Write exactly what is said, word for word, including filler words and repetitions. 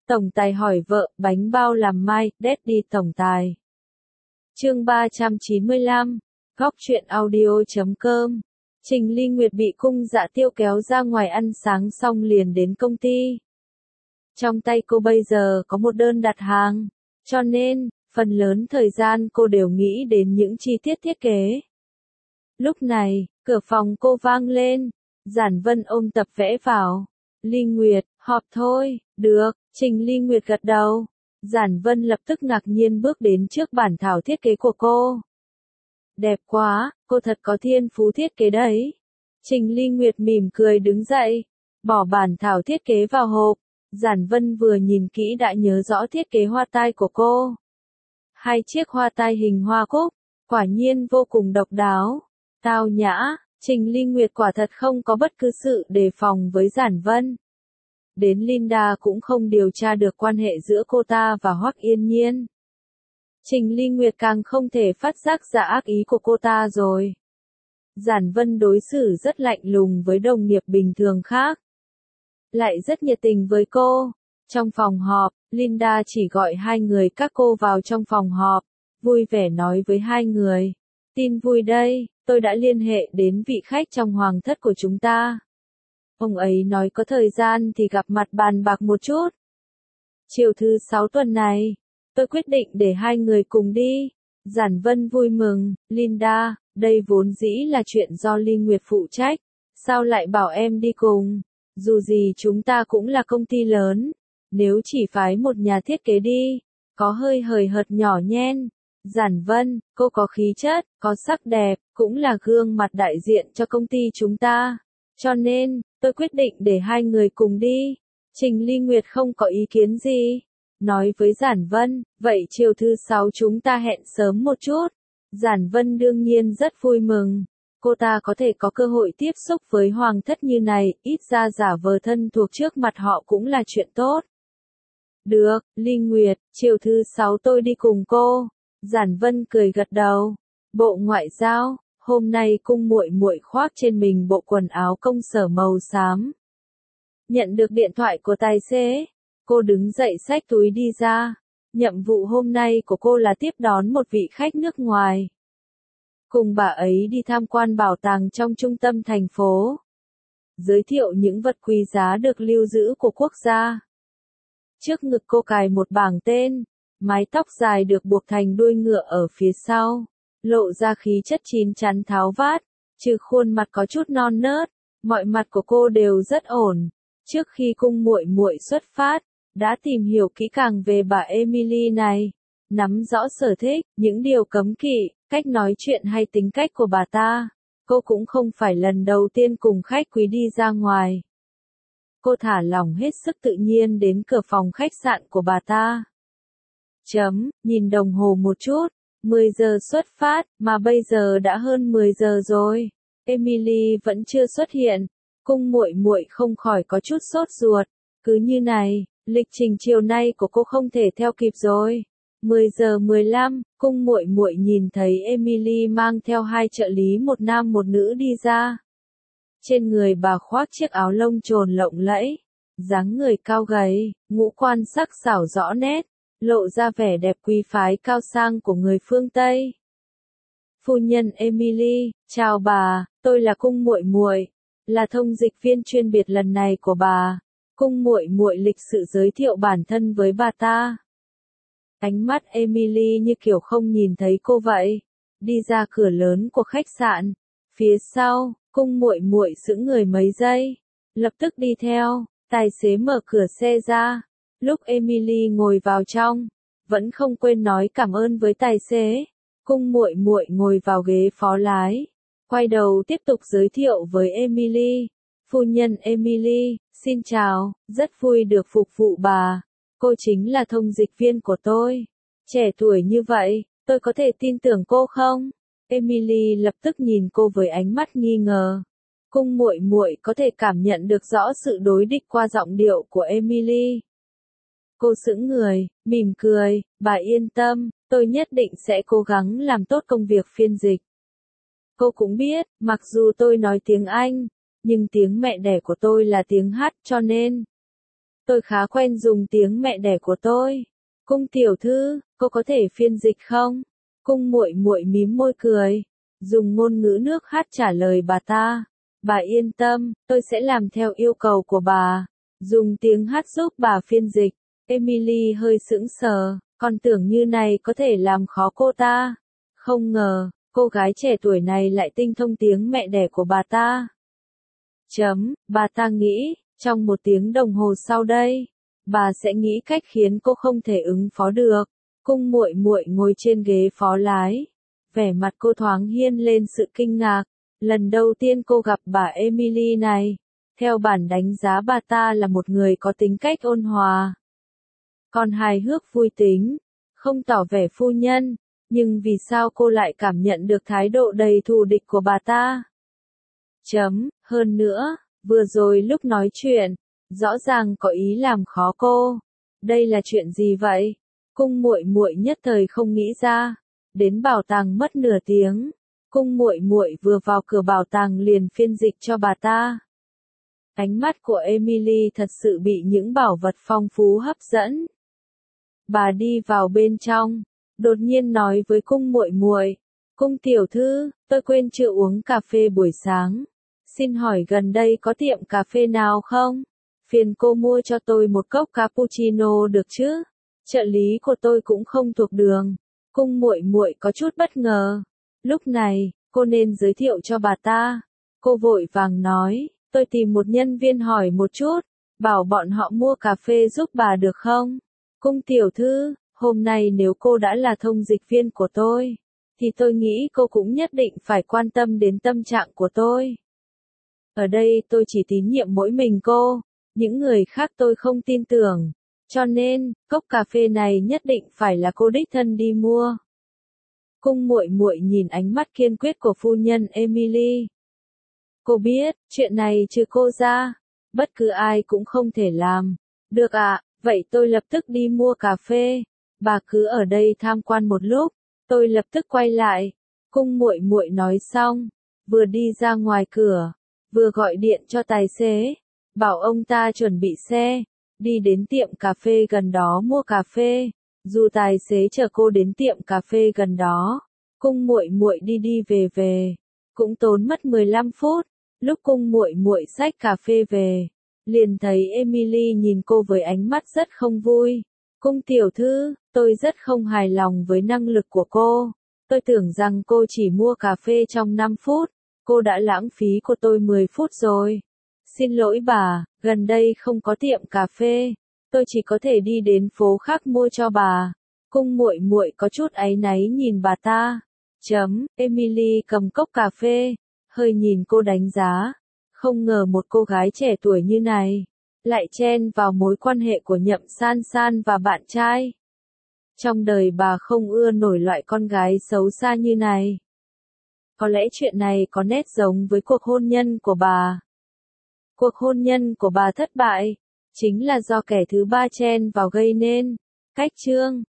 Tổng tài hỏi vợ, bánh bao làm mai, Daddy tổng tài. Chương ba trăm chín mươi lăm, góc truyện audio chấm com. Trình Ly Nguyệt bị cung Dạ Tiêu kéo ra ngoài ăn sáng xong liền đến công ty. Trong tay cô bây giờ có một đơn đặt hàng, cho nên, phần lớn thời gian cô đều nghĩ đến những chi tiết thiết kế. Lúc này, cửa phòng cô vang lên, Giản Vân ôm tập vẽ vào. Ly Nguyệt, họp thôi, được, Trình Ly Nguyệt gật đầu. Giản Vân lập tức ngạc nhiên bước đến trước bản thảo thiết kế của cô. Đẹp quá, cô thật có thiên phú thiết kế đấy. Trình Ly Nguyệt mỉm cười đứng dậy, bỏ bản thảo thiết kế vào hộp. Giản Vân vừa nhìn kỹ đã nhớ rõ thiết kế hoa tai của cô. Hai chiếc hoa tai hình hoa cúc, quả nhiên vô cùng độc đáo, tao nhã. Trình Ly Nguyệt quả thật không có bất cứ sự đề phòng với Giản Vân. Đến Linda cũng không điều tra được quan hệ giữa cô ta và Hoắc Yên Nhiên. Trình Ly Nguyệt càng không thể phát giác ra ác ý của cô ta rồi. Giản Vân đối xử rất lạnh lùng với đồng nghiệp bình thường khác, lại rất nhiệt tình với cô. Trong phòng họp, Linda chỉ gọi hai người các cô vào trong phòng họp, vui vẻ nói với hai người. Tin vui đây, tôi đã liên hệ đến vị khách trong hoàng thất của chúng ta. Ông ấy nói có thời gian thì gặp mặt bàn bạc một chút. Chiều thứ sáu tuần này, tôi quyết định để hai người cùng đi. Giản Vân vui mừng, Linda, đây vốn dĩ là chuyện do Ly Nguyệt phụ trách, sao lại bảo em đi cùng? Dù gì chúng ta cũng là công ty lớn, nếu chỉ phái một nhà thiết kế đi, có hơi hời hợt nhỏ nhen. Giản Vân, cô có khí chất, có sắc đẹp, cũng là gương mặt đại diện cho công ty chúng ta. Cho nên, tôi quyết định để hai người cùng đi. Trình Ly Nguyệt không có ý kiến gì. Nói với Giản Vân, vậy chiều thứ sáu chúng ta hẹn sớm một chút. Giản Vân đương nhiên rất vui mừng. Cô ta có thể có cơ hội tiếp xúc với hoàng thất như này, ít ra giả vờ thân thuộc trước mặt họ cũng là chuyện tốt. Được, Ly Nguyệt, chiều thứ sáu tôi đi cùng cô. Giản Vân cười gật đầu. Bộ Ngoại giao, hôm nay cung muội muội khoác trên mình bộ quần áo công sở màu xám. Nhận được điện thoại của tài xế, cô đứng dậy xách túi đi ra. Nhiệm vụ hôm nay của cô là tiếp đón một vị khách nước ngoài. Cùng bà ấy đi tham quan bảo tàng trong trung tâm thành phố. Giới thiệu những vật quý giá được lưu giữ của quốc gia. Trước ngực cô cài một bảng tên, mái tóc dài được buộc thành đuôi ngựa ở phía sau, lộ ra khí chất chín chắn tháo vát, trừ khuôn mặt có chút non nớt, mọi mặt của cô đều rất ổn. Trước khi cung muội muội xuất phát, đã tìm hiểu kỹ càng về bà Emily này, nắm rõ sở thích, những điều cấm kỵ, cách nói chuyện hay tính cách của bà ta. Cô cũng không phải lần đầu tiên cùng khách quý đi ra ngoài. Cô thả lỏng hết sức tự nhiên đến cửa phòng khách sạn của bà ta. Chấm, nhìn đồng hồ một chút, mười giờ xuất phát, mà bây giờ đã hơn mười giờ rồi. Emily vẫn chưa xuất hiện, cung muội muội không khỏi có chút sốt ruột. Cứ như này, lịch trình chiều nay của cô không thể theo kịp rồi. mười giờ mười lăm, cung muội muội nhìn thấy Emily mang theo hai trợ lý một nam một nữ đi ra. Trên người bà khoác chiếc áo lông trồn lộng lẫy, dáng người cao gầy, ngũ quan sắc sảo rõ nét, lộ ra vẻ đẹp quý phái cao sang của người phương Tây. Phu nhân Emily, chào bà, tôi là cung muội muội, là thông dịch viên chuyên biệt lần này của bà. Cung muội muội lịch sự giới thiệu bản thân với bà ta. Ánh mắt Emily như kiểu không nhìn thấy cô vậy. Đi ra cửa lớn của khách sạn, phía sau, cung muội muội sững người mấy giây, lập tức đi theo. Tài xế mở cửa xe ra. Lúc Emily ngồi vào trong, vẫn không quên nói cảm ơn với tài xế. Cung muội muội ngồi vào ghế phó lái, quay đầu tiếp tục giới thiệu với Emily. Phu nhân Emily, xin chào, rất vui được phục vụ bà. Cô chính là thông dịch viên của tôi. Trẻ tuổi như vậy, tôi có thể tin tưởng cô không? Emily lập tức nhìn cô với ánh mắt nghi ngờ. Cung muội muội có thể cảm nhận được rõ sự đối địch qua giọng điệu của Emily. Cô sững người, mỉm cười, bà yên tâm, tôi nhất định sẽ cố gắng làm tốt công việc phiên dịch. Cô cũng biết, mặc dù tôi nói tiếng Anh, nhưng tiếng mẹ đẻ của tôi là tiếng Hát cho nên tôi khá quen dùng tiếng mẹ đẻ của tôi. Cung tiểu thư, cô có thể phiên dịch không? Cung muội muội mím môi cười, dùng ngôn ngữ nước hát trả lời bà ta. Bà yên tâm, tôi sẽ làm theo yêu cầu của bà. Dùng tiếng hát giúp bà phiên dịch. Emily hơi sững sờ, còn tưởng như này có thể làm khó cô ta. Không ngờ, cô gái trẻ tuổi này lại tinh thông tiếng mẹ đẻ của bà ta. Chấm, bà ta nghĩ, trong một tiếng đồng hồ sau đây, bà sẽ nghĩ cách khiến cô không thể ứng phó được. Cung muội muội ngồi trên ghế phó lái, vẻ mặt cô thoáng hiên lên sự kinh ngạc. Lần đầu tiên cô gặp bà Emily này, theo bản đánh giá bà ta là một người có tính cách ôn hòa, còn hài hước vui tính, không tỏ vẻ phu nhân, nhưng vì sao cô lại cảm nhận được thái độ đầy thù địch của bà ta? Chấm, hơn nữa, vừa rồi lúc nói chuyện, rõ ràng có ý làm khó cô. Đây là chuyện gì vậy? Cung muội muội nhất thời không nghĩ ra. Đến bảo tàng mất nửa tiếng. Cung muội muội vừa vào cửa bảo tàng liền phiên dịch cho bà ta. Ánh mắt của Emily thật sự bị những bảo vật phong phú hấp dẫn. Bà đi vào bên trong, đột nhiên nói với cung muội muội, cung tiểu thư, tôi quên chưa uống cà phê buổi sáng. Xin hỏi gần đây có tiệm cà phê nào không? Phiền cô mua cho tôi một cốc cappuccino được chứ? Trợ lý của tôi cũng không thuộc đường. Cung muội muội có chút bất ngờ. Lúc này, cô nên giới thiệu cho bà ta. Cô vội vàng nói, tôi tìm một nhân viên hỏi một chút, bảo bọn họ mua cà phê giúp bà được không? Cung tiểu thư, hôm nay nếu cô đã là thông dịch viên của tôi, thì tôi nghĩ cô cũng nhất định phải quan tâm đến tâm trạng của tôi. Ở đây tôi chỉ tín nhiệm mỗi mình cô, những người khác tôi không tin tưởng, cho nên, cốc cà phê này nhất định phải là cô đích thân đi mua. Cung muội muội nhìn ánh mắt kiên quyết của phu nhân Emily. Cô biết, chuyện này trừ cô ra, bất cứ ai cũng không thể làm. Được ạ, à, vậy tôi lập tức đi mua cà phê. Bà cứ ở đây tham quan một lúc, tôi lập tức quay lại. Cung muội muội nói xong, vừa đi ra ngoài cửa, vừa gọi điện cho tài xế, bảo ông ta chuẩn bị xe, đi đến tiệm cà phê gần đó mua cà phê. Dù tài xế chở cô đến tiệm cà phê gần đó, cung muội muội đi đi về về, cũng tốn mất mười lăm phút. Lúc cung muội muội xách cà phê về, liền thấy Emily nhìn cô với ánh mắt rất không vui. Cung tiểu thư, tôi rất không hài lòng với năng lực của cô. Tôi tưởng rằng cô chỉ mua cà phê trong năm phút, cô đã lãng phí của tôi mười phút rồi. Xin lỗi bà, gần đây không có tiệm cà phê, tôi chỉ có thể đi đến phố khác mua cho bà. Cung muội muội có chút áy náy nhìn bà ta. Chấm, Emily cầm cốc cà phê, hơi nhìn cô đánh giá. Không ngờ một cô gái trẻ tuổi như này, lại chen vào mối quan hệ của Nhậm San San và bạn trai. Trong đời bà không ưa nổi loại con gái xấu xa như này. Có lẽ chuyện này có nét giống với cuộc hôn nhân của bà. Cuộc hôn nhân của bà thất bại, chính là do kẻ thứ ba chen vào gây nên. Cách chương